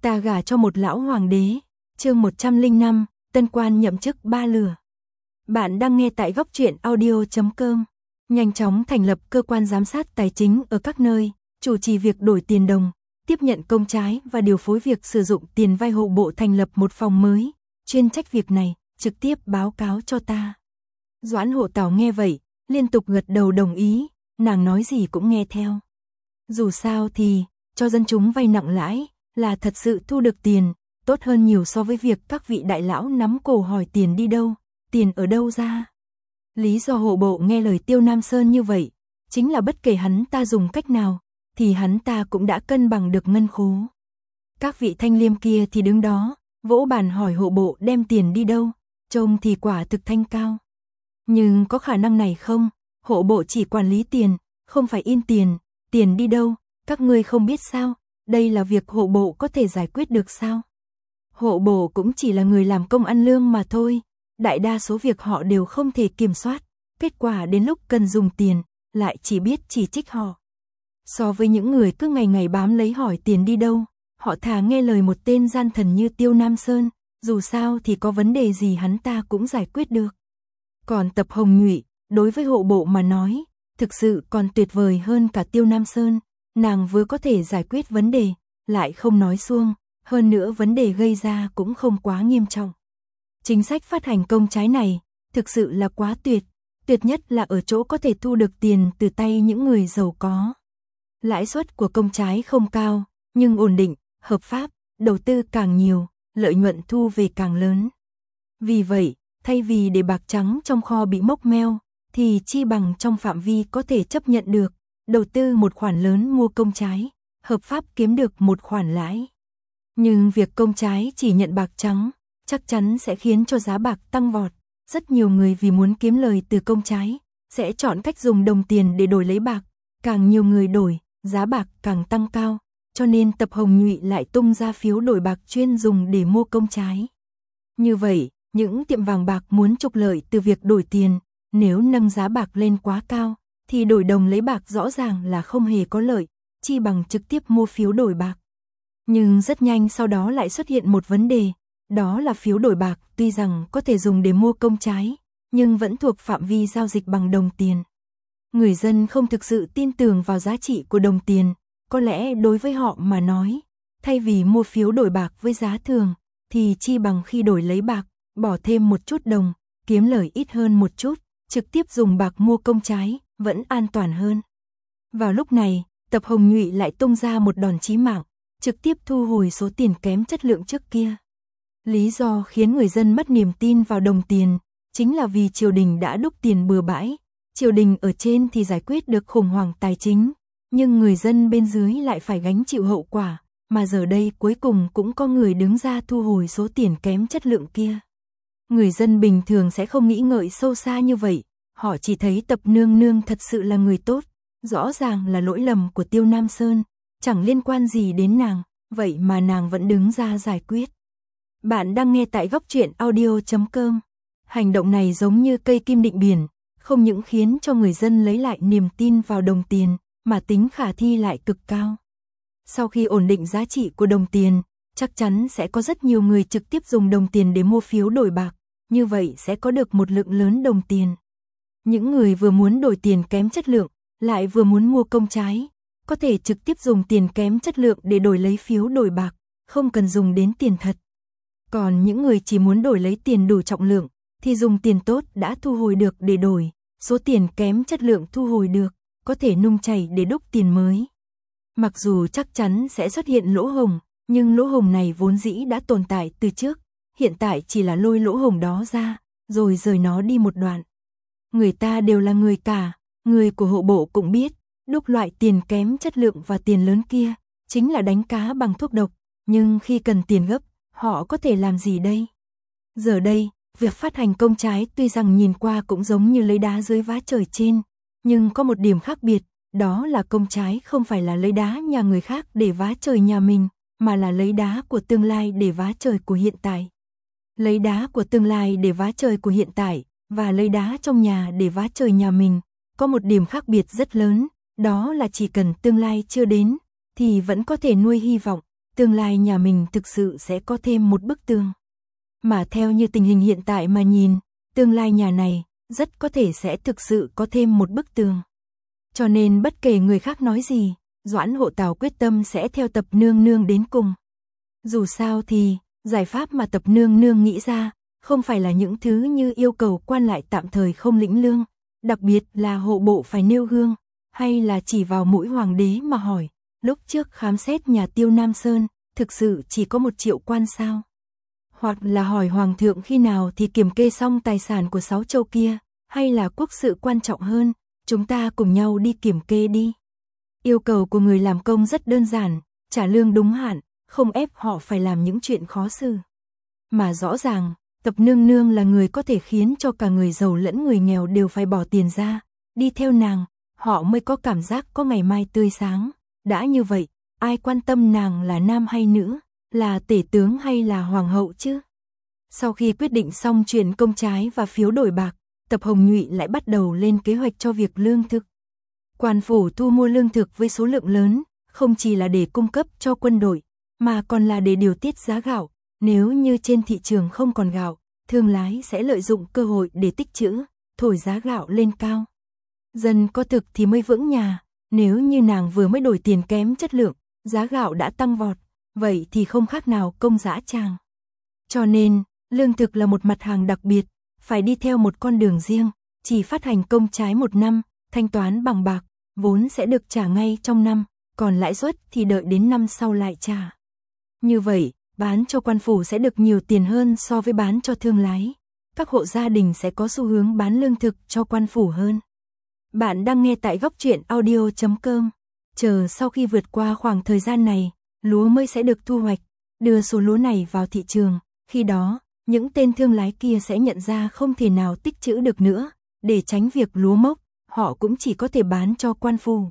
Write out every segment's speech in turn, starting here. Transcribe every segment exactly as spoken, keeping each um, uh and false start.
Ta gả cho một lão hoàng đế, chương một trăm lẻ năm, tân quan nhậm chức ba lửa. Bạn đang nghe tại góc truyện audio chấm com. Nhanh chóng thành lập cơ quan giám sát tài chính ở các nơi, chủ trì việc đổi tiền đồng, tiếp nhận công trái và điều phối việc sử dụng tiền vay. Hộ bộ thành lập một phòng mới, chuyên trách việc này, trực tiếp báo cáo cho ta. Doãn Hộ Tảo nghe vậy, liên tục gật đầu đồng ý, nàng nói gì cũng nghe theo. Dù sao thì, cho dân chúng vay nặng lãi, là thật sự thu được tiền, tốt hơn nhiều so với việc các vị đại lão nắm cổ hỏi tiền đi đâu, tiền ở đâu ra. Lý do hộ bộ nghe lời Tiêu Nam Sơn như vậy, chính là bất kể hắn ta dùng cách nào, thì hắn ta cũng đã cân bằng được ngân khố. Các vị thanh liêm kia thì đứng đó, vỗ bàn hỏi hộ bộ đem tiền đi đâu, trông thì quả thực thanh cao. Nhưng có khả năng này không? Hộ bộ chỉ quản lý tiền, không phải in tiền, tiền đi đâu, các ngươi không biết sao? Đây là việc hộ bộ có thể giải quyết được sao? Hộ bộ cũng chỉ là người làm công ăn lương mà thôi, đại đa số việc họ đều không thể kiểm soát, kết quả đến lúc cần dùng tiền, lại chỉ biết chỉ trích họ. So với những người cứ ngày ngày bám lấy hỏi tiền đi đâu, họ thà nghe lời một tên gian thần như Tiêu Nam Sơn, dù sao thì có vấn đề gì hắn ta cũng giải quyết được. Còn Tập Hồng Nhụy, đối với hộ bộ mà nói, thực sự còn tuyệt vời hơn cả Tiêu Nam Sơn, nàng vừa có thể giải quyết vấn đề, lại không nói suông, hơn nữa vấn đề gây ra cũng không quá nghiêm trọng. Chính sách phát hành công trái này, thực sự là quá tuyệt, tuyệt nhất là ở chỗ có thể thu được tiền từ tay những người giàu có. Lãi suất của công trái không cao, nhưng ổn định, hợp pháp, đầu tư càng nhiều, lợi nhuận thu về càng lớn. Vì vậy, thay vì để bạc trắng trong kho bị mốc meo, thì chi bằng trong phạm vi có thể chấp nhận được, đầu tư một khoản lớn mua công trái, hợp pháp kiếm được một khoản lãi. Nhưng việc công trái chỉ nhận bạc trắng, chắc chắn sẽ khiến cho giá bạc tăng vọt. Rất nhiều người vì muốn kiếm lời từ công trái, sẽ chọn cách dùng đồng tiền để đổi lấy bạc. Càng nhiều người đổi, giá bạc càng tăng cao, cho nên Tập Hồng Nhụy lại tung ra phiếu đổi bạc chuyên dùng để mua công trái. Như vậy, những tiệm vàng bạc muốn trục lợi từ việc đổi tiền, nếu nâng giá bạc lên quá cao, thì đổi đồng lấy bạc rõ ràng là không hề có lợi, chi bằng trực tiếp mua phiếu đổi bạc. Nhưng rất nhanh sau đó lại xuất hiện một vấn đề, đó là phiếu đổi bạc tuy rằng có thể dùng để mua công trái, nhưng vẫn thuộc phạm vi giao dịch bằng đồng tiền. Người dân không thực sự tin tưởng vào giá trị của đồng tiền, có lẽ đối với họ mà nói, thay vì mua phiếu đổi bạc với giá thường, thì chi bằng khi đổi lấy bạc, bỏ thêm một chút đồng, kiếm lời ít hơn một chút, trực tiếp dùng bạc mua công trái, vẫn an toàn hơn. Vào lúc này, Tập Hồng Nhụy lại tung ra một đòn chí mạng, trực tiếp thu hồi số tiền kém chất lượng trước kia. Lý do khiến người dân mất niềm tin vào đồng tiền, chính là vì triều đình đã đúc tiền bừa bãi, triều đình ở trên thì giải quyết được khủng hoảng tài chính, nhưng người dân bên dưới lại phải gánh chịu hậu quả, mà giờ đây cuối cùng cũng có người đứng ra thu hồi số tiền kém chất lượng kia. Người dân bình thường sẽ không nghĩ ngợi sâu xa như vậy, họ chỉ thấy Tập nương nương thật sự là người tốt, rõ ràng là lỗi lầm của Tiêu Nam Sơn, chẳng liên quan gì đến nàng, vậy mà nàng vẫn đứng ra giải quyết. Bạn đang nghe tại góc truyện audio chấm com. Hành động này giống như cây kim định biển, không những khiến cho người dân lấy lại niềm tin vào đồng tiền, mà tính khả thi lại cực cao. Sau khi ổn định giá trị của đồng tiền, chắc chắn sẽ có rất nhiều người trực tiếp dùng đồng tiền để mua phiếu đổi bạc, như vậy sẽ có được một lượng lớn đồng tiền. Những người vừa muốn đổi tiền kém chất lượng, lại vừa muốn mua công trái, có thể trực tiếp dùng tiền kém chất lượng để đổi lấy phiếu đổi bạc, không cần dùng đến tiền thật. Còn những người chỉ muốn đổi lấy tiền đủ trọng lượng, thì dùng tiền tốt đã thu hồi được để đổi, số tiền kém chất lượng thu hồi được, có thể nung chảy để đúc tiền mới. Mặc dù chắc chắn sẽ xuất hiện lỗ hổng, nhưng lỗ hổng này vốn dĩ đã tồn tại từ trước, hiện tại chỉ là lôi lỗ hổng đó ra, rồi rời nó đi một đoạn. Người ta đều là người cả, người của hộ bộ cũng biết, đúc loại tiền kém chất lượng và tiền lớn kia, chính là đánh cá bằng thuốc độc, nhưng khi cần tiền gấp, họ có thể làm gì đây? Giờ đây, việc phát hành công trái tuy rằng nhìn qua cũng giống như lấy đá dưới vá trời trên, nhưng có một điểm khác biệt, đó là công trái không phải là lấy đá nhà người khác để vá trời nhà mình, mà là lấy đá của tương lai để vá trời của hiện tại. Lấy đá của tương lai để vá trời của hiện tại, và lấy đá trong nhà để vá trời nhà mình, có một điểm khác biệt rất lớn, đó là chỉ cần tương lai chưa đến, thì vẫn có thể nuôi hy vọng, tương lai nhà mình thực sự sẽ có thêm một bức tường. Mà theo như tình hình hiện tại mà nhìn, tương lai nhà này rất có thể sẽ thực sự có thêm một bức tường. Cho nên bất kể người khác nói gì, Doãn Hộ Tào quyết tâm sẽ theo Tập Nương Nương đến cùng. Dù sao thì, giải pháp mà Tập Nương Nương nghĩ ra, không phải là những thứ như yêu cầu quan lại tạm thời không lĩnh lương, đặc biệt là hộ bộ phải nêu gương, hay là chỉ vào mũi hoàng đế mà hỏi, lúc trước khám xét nhà Tiêu Nam Sơn, thực sự chỉ có một triệu quan sao? Hoặc là hỏi hoàng thượng khi nào thì kiểm kê xong tài sản của sáu châu kia, hay là quốc sự quan trọng hơn, chúng ta cùng nhau đi kiểm kê đi. Yêu cầu của người làm công rất đơn giản, trả lương đúng hạn, không ép họ phải làm những chuyện khó xử. Mà rõ ràng, Tập Nương Nương là người có thể khiến cho cả người giàu lẫn người nghèo đều phải bỏ tiền ra, đi theo nàng, họ mới có cảm giác có ngày mai tươi sáng. Đã như vậy, ai quan tâm nàng là nam hay nữ, là tể tướng hay là hoàng hậu chứ? Sau khi quyết định xong chuyện công trái và phiếu đổi bạc, Tập Hồng Nhụy lại bắt đầu lên kế hoạch cho việc lương thực. Quan phủ thu mua lương thực với số lượng lớn, không chỉ là để cung cấp cho quân đội, mà còn là để điều tiết giá gạo. Nếu như trên thị trường không còn gạo, thương lái sẽ lợi dụng cơ hội để tích trữ, thổi giá gạo lên cao. Dân có thực thì mới vững nhà, nếu như nàng vừa mới đổi tiền kém chất lượng, giá gạo đã tăng vọt, vậy thì không khác nào công dã tràng. Cho nên, lương thực là một mặt hàng đặc biệt, phải đi theo một con đường riêng, chỉ phát hành công trái một năm, thanh toán bằng bạc, vốn sẽ được trả ngay trong năm, còn lãi suất thì đợi đến năm sau lại trả. Như vậy, bán cho quan phủ sẽ được nhiều tiền hơn so với bán cho thương lái. Các hộ gia đình sẽ có xu hướng bán lương thực cho quan phủ hơn. Bạn đang nghe tại góc truyện audio chấm com. Chờ sau khi vượt qua khoảng thời gian này, lúa mới sẽ được thu hoạch, đưa số lúa này vào thị trường. Khi đó, những tên thương lái kia sẽ nhận ra không thể nào tích trữ được nữa, để tránh việc lúa mốc, họ cũng chỉ có thể bán cho quan phủ.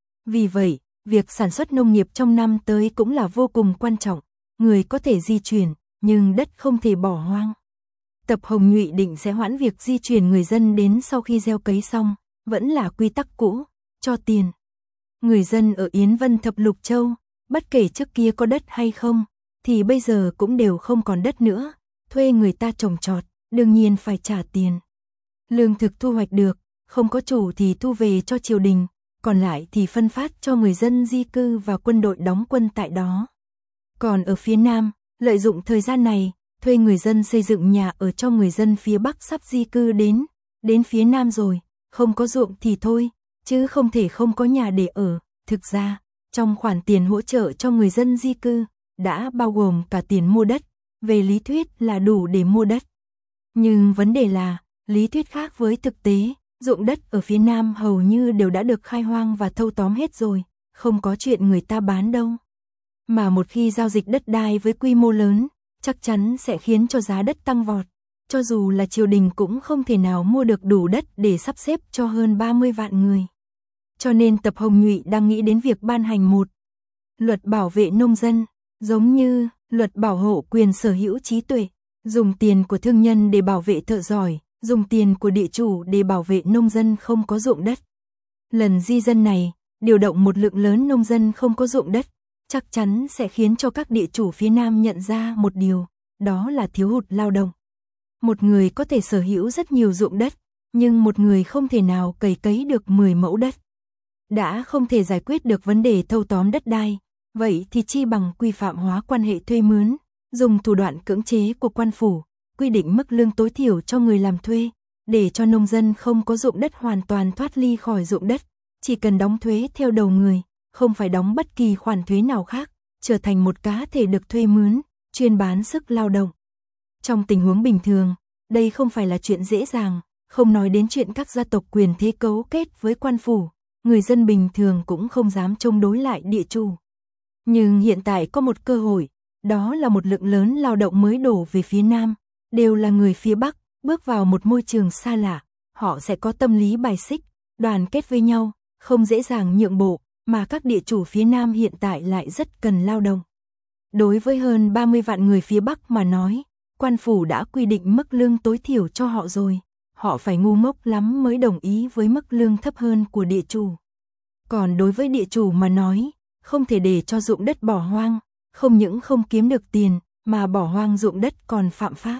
Vì vậy, việc sản xuất nông nghiệp trong năm tới cũng là vô cùng quan trọng. Người có thể di chuyển, nhưng đất không thể bỏ hoang. Tập Hồng Nhụy định sẽ hoãn việc di chuyển người dân đến sau khi gieo cấy xong, vẫn là quy tắc cũ, cho tiền. Người dân ở Yến Vân Thập Lục Châu, bất kể trước kia có đất hay không, thì bây giờ cũng đều không còn đất nữa, thuê người ta trồng trọt, đương nhiên phải trả tiền. Lương thực thu hoạch được, không có chủ thì thu về cho triều đình, còn lại thì phân phát cho người dân di cư và quân đội đóng quân tại đó. Còn ở phía Nam, lợi dụng thời gian này, thuê người dân xây dựng nhà ở cho người dân phía Bắc sắp di cư đến, đến phía Nam rồi, không có ruộng thì thôi, chứ không thể không có nhà để ở. Thực ra, trong khoản tiền hỗ trợ cho người dân di cư, đã bao gồm cả tiền mua đất, về lý thuyết là đủ để mua đất. Nhưng vấn đề là, lý thuyết khác với thực tế, ruộng đất ở phía Nam hầu như đều đã được khai hoang và thâu tóm hết rồi, không có chuyện người ta bán đâu. Mà một khi giao dịch đất đai với quy mô lớn, chắc chắn sẽ khiến cho giá đất tăng vọt. Cho dù là triều đình cũng không thể nào mua được đủ đất để sắp xếp cho hơn ba mươi vạn người. Cho nên Tập Hồng Nhụy đang nghĩ đến việc ban hành một luật bảo vệ nông dân, giống như luật bảo hộ quyền sở hữu trí tuệ, dùng tiền của thương nhân để bảo vệ thợ giỏi, dùng tiền của địa chủ để bảo vệ nông dân không có ruộng đất. Lần di dân này, điều động một lượng lớn nông dân không có ruộng đất, chắc chắn sẽ khiến cho các địa chủ phía Nam nhận ra một điều, đó là thiếu hụt lao động. Một người có thể sở hữu rất nhiều ruộng đất, nhưng một người không thể nào cày cấy được mười mẫu đất. Đã không thể giải quyết được vấn đề thâu tóm đất đai, vậy thì chi bằng quy phạm hóa quan hệ thuê mướn, dùng thủ đoạn cưỡng chế của quan phủ, quy định mức lương tối thiểu cho người làm thuê, để cho nông dân không có ruộng đất hoàn toàn thoát ly khỏi ruộng đất, chỉ cần đóng thuế theo đầu người, không phải đóng bất kỳ khoản thuế nào khác, trở thành một cá thể được thuê mướn, chuyên bán sức lao động. Trong tình huống bình thường, đây không phải là chuyện dễ dàng, không nói đến chuyện các gia tộc quyền thế cấu kết với quan phủ, người dân bình thường cũng không dám chống đối lại địa chủ. Nhưng hiện tại có một cơ hội, đó là một lượng lớn lao động mới đổ về phía Nam, đều là người phía Bắc, bước vào một môi trường xa lạ, họ sẽ có tâm lý bài xích, đoàn kết với nhau, không dễ dàng nhượng bộ, mà các địa chủ phía Nam hiện tại lại rất cần lao động. Đối với hơn ba mươi vạn người phía Bắc mà nói, quan phủ đã quy định mức lương tối thiểu cho họ rồi, họ phải ngu ngốc lắm mới đồng ý với mức lương thấp hơn của địa chủ. Còn đối với địa chủ mà nói, không thể để cho ruộng đất bỏ hoang, không những không kiếm được tiền, mà bỏ hoang ruộng đất còn phạm pháp.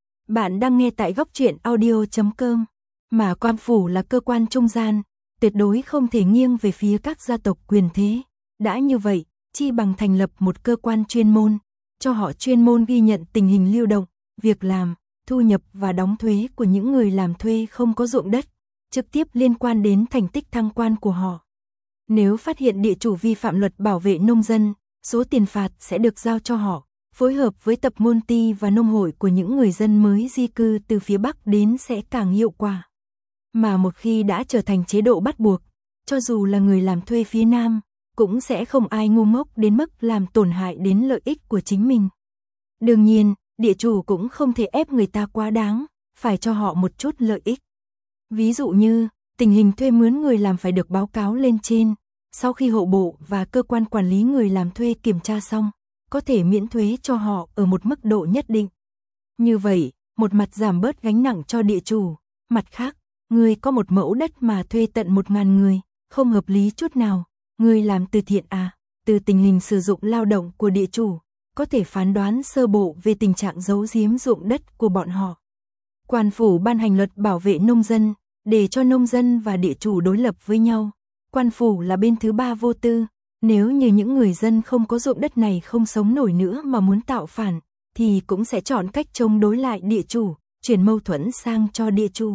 Bạn đang nghe tại góc truyện audio chấm com, mà quan phủ là cơ quan trung gian, tuyệt đối không thể nghiêng về phía các gia tộc quyền thế. Đã như vậy, chi bằng thành lập một cơ quan chuyên môn, cho họ chuyên môn ghi nhận tình hình lưu động, việc làm, thu nhập và đóng thuế của những người làm thuê không có ruộng đất, trực tiếp liên quan đến thành tích thăng quan của họ. Nếu phát hiện địa chủ vi phạm luật bảo vệ nông dân, số tiền phạt sẽ được giao cho họ, phối hợp với tập môn ty và nông hội của những người dân mới di cư từ phía Bắc đến sẽ càng hiệu quả. Mà một khi đã trở thành chế độ bắt buộc, cho dù là người làm thuê phía Nam, cũng sẽ không ai ngu ngốc đến mức làm tổn hại đến lợi ích của chính mình. Đương nhiên, địa chủ cũng không thể ép người ta quá đáng, phải cho họ một chút lợi ích. Ví dụ như, tình hình thuê mướn người làm phải được báo cáo lên trên, sau khi hộ bộ và cơ quan quản lý người làm thuê kiểm tra xong, có thể miễn thuế cho họ ở một mức độ nhất định. Như vậy, một mặt giảm bớt gánh nặng cho địa chủ, mặt khác, người có một mẫu đất mà thuê tận một ngàn người, không hợp lý chút nào. Người làm từ thiện à, từ tình hình sử dụng lao động của địa chủ, có thể phán đoán sơ bộ về tình trạng giấu giếm ruộng đất của bọn họ. Quan phủ ban hành luật bảo vệ nông dân, để cho nông dân và địa chủ đối lập với nhau. Quan phủ là bên thứ ba vô tư, nếu như những người dân không có ruộng đất này không sống nổi nữa mà muốn tạo phản, thì cũng sẽ chọn cách chống đối lại địa chủ, chuyển mâu thuẫn sang cho địa chủ.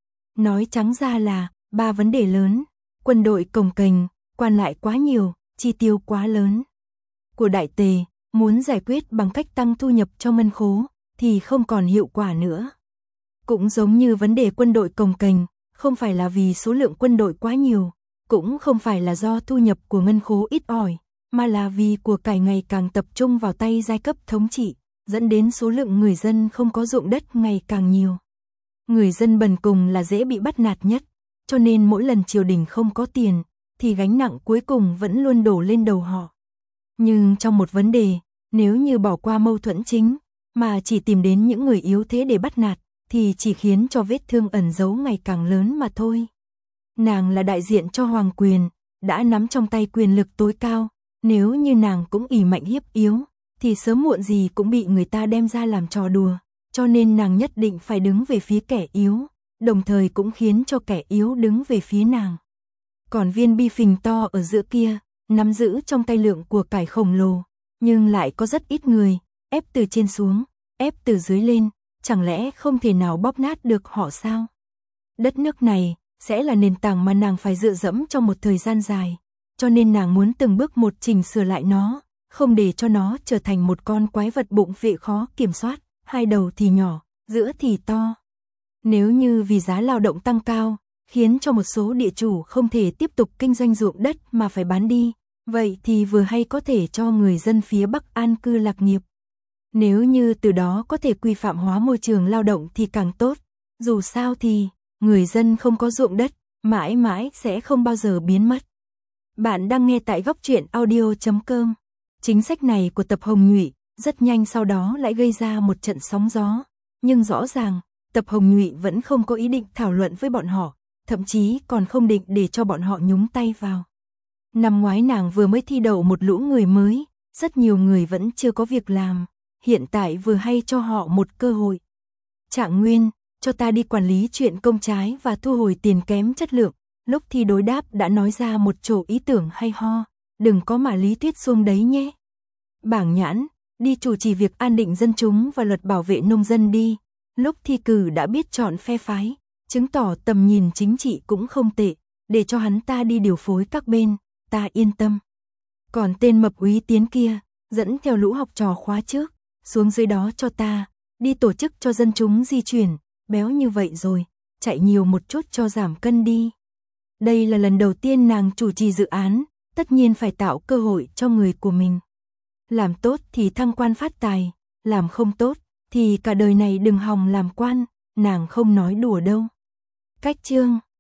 Nói trắng ra là, ba vấn đề lớn, quân đội cồng kềnh, quan lại quá nhiều, chi tiêu quá lớn. Của Đại Tề, muốn giải quyết bằng cách tăng thu nhập cho ngân khố, thì không còn hiệu quả nữa. Cũng giống như vấn đề quân đội cồng kềnh, không phải là vì số lượng quân đội quá nhiều, cũng không phải là do thu nhập của ngân khố ít ỏi, mà là vì của cải ngày càng tập trung vào tay giai cấp thống trị, dẫn đến số lượng người dân không có ruộng đất ngày càng nhiều. Người dân bần cùng là dễ bị bắt nạt nhất, cho nên mỗi lần triều đình không có tiền, thì gánh nặng cuối cùng vẫn luôn đổ lên đầu họ. Nhưng trong một vấn đề, nếu như bỏ qua mâu thuẫn chính, mà chỉ tìm đến những người yếu thế để bắt nạt, thì chỉ khiến cho vết thương ẩn giấu ngày càng lớn mà thôi. Nàng là đại diện cho hoàng quyền, đã nắm trong tay quyền lực tối cao, nếu như nàng cũng ỷ mạnh hiếp yếu, thì sớm muộn gì cũng bị người ta đem ra làm trò đùa, cho nên nàng nhất định phải đứng về phía kẻ yếu, đồng thời cũng khiến cho kẻ yếu đứng về phía nàng. Còn viên bi phình to ở giữa kia, nắm giữ trong tay lượng của cải khổng lồ, nhưng lại có rất ít người, ép từ trên xuống, ép từ dưới lên, chẳng lẽ không thể nào bóp nát được họ sao? Đất nước này sẽ là nền tảng mà nàng phải dựa dẫm trong một thời gian dài, cho nên nàng muốn từng bước một chỉnh sửa lại nó, không để cho nó trở thành một con quái vật bụng phệ khó kiểm soát, hai đầu thì nhỏ, giữa thì to. Nếu như vì giá lao động tăng cao, khiến cho một số địa chủ không thể tiếp tục kinh doanh ruộng đất mà phải bán đi, vậy thì vừa hay có thể cho người dân phía Bắc an cư lạc nghiệp. Nếu như từ đó có thể quy phạm hóa môi trường lao động thì càng tốt, dù sao thì người dân không có ruộng đất, mãi mãi sẽ không bao giờ biến mất. Bạn đang nghe tại góc truyện audio chấm com. Chính sách này của Tập Hồng Nhụy rất nhanh sau đó lại gây ra một trận sóng gió, nhưng rõ ràng Tập Hồng Nhụy vẫn không có ý định thảo luận với bọn họ, thậm chí còn không định để cho bọn họ nhúng tay vào. Năm ngoái nàng vừa mới thi đậu một lũ người mới, rất nhiều người vẫn chưa có việc làm, hiện tại vừa hay cho họ một cơ hội. Trạng Nguyên, cho ta đi quản lý chuyện công trái và thu hồi tiền kém chất lượng, lúc thi đối đáp đã nói ra một chỗ ý tưởng hay ho, đừng có mà lý thuyết xuông đấy nhé. Bảng Nhãn, đi chủ trì việc an định dân chúng và luật bảo vệ nông dân đi, lúc thi cử đã biết chọn phe phái, chứng tỏ tầm nhìn chính trị cũng không tệ, để cho hắn ta đi điều phối các bên, ta yên tâm. Còn tên mập úy Tiến kia, dẫn theo lũ học trò khóa trước, xuống dưới đó cho ta, đi tổ chức cho dân chúng di chuyển, béo như vậy rồi, chạy nhiều một chút cho giảm cân đi. Đây là lần đầu tiên nàng chủ trì dự án, tất nhiên phải tạo cơ hội cho người của mình. Làm tốt thì thăng quan phát tài, làm không tốt thì cả đời này đừng hòng làm quan, nàng không nói đùa đâu. Cách chương